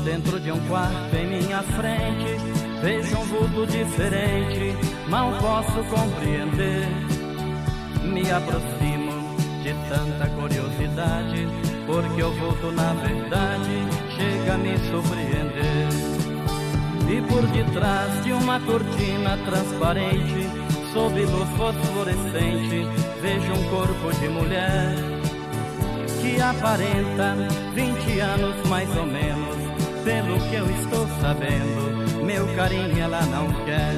Dentro de um quarto em minha frente, vejo um vulto diferente, mal posso compreender. Me aproximo de tanta curiosidade, porque o vulto na verdade chega a me surpreender. E por detrás de uma cortina transparente, sob luz fosforescente, vejo um corpo de mulher que aparenta 20 anos mais ou menos. Pelo que eu estou sabendo, meu carinho ela não quer.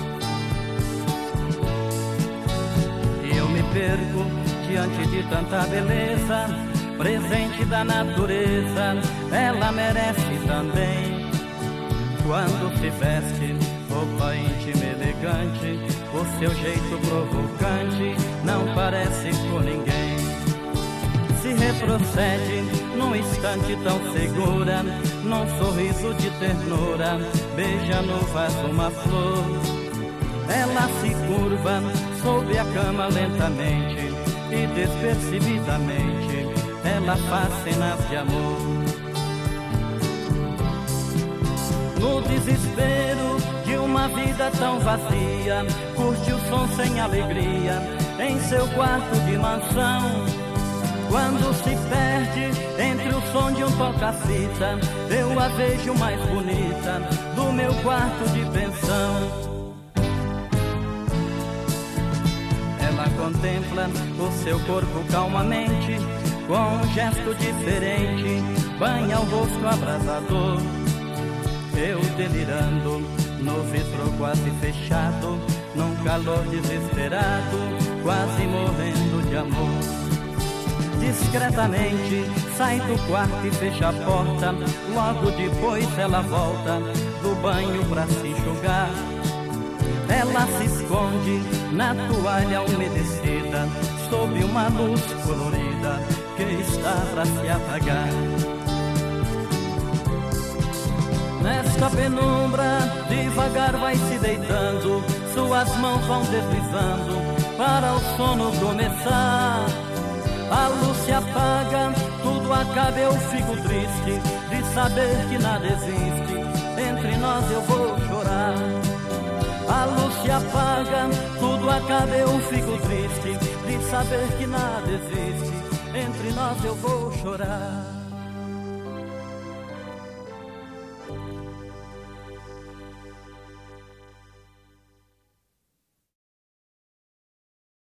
E eu me perco diante de tanta beleza, presente da natureza, ela merece também. Quando se veste roupa íntima elegante, o seu jeito provocante não parece com ninguém. Se retrocede num instante tão segura, num sorriso de ternura, beija no vaso uma flor. Ela se curva sob a cama lentamente e despercebidamente ela faz cenas de amor. No desespero de uma vida tão vazia, curte o som sem alegria em seu quarto de mansão. Quando se perde entre o som de um toca-fita, eu a vejo mais bonita do meu quarto de pensão. Ela contempla o seu corpo calmamente, com um gesto diferente, banha o rosto abrasador. Eu delirando, no vidro quase fechado, num calor desesperado, quase morrendo de amor. Discretamente sai do quarto e fecha a porta, logo depois ela volta do banho pra se enxugar. Ela se esconde na toalha umedecida, sob uma luz colorida que está pra se apagar. Nesta penumbra, devagar vai se deitando, suas mãos vão deslizando para o sono começar. A luz se apaga, tudo acaba, eu fico triste de saber que nada existe, entre nós eu vou chorar. A luz se apaga, tudo acaba, eu fico triste de saber que nada existe, entre nós eu vou chorar.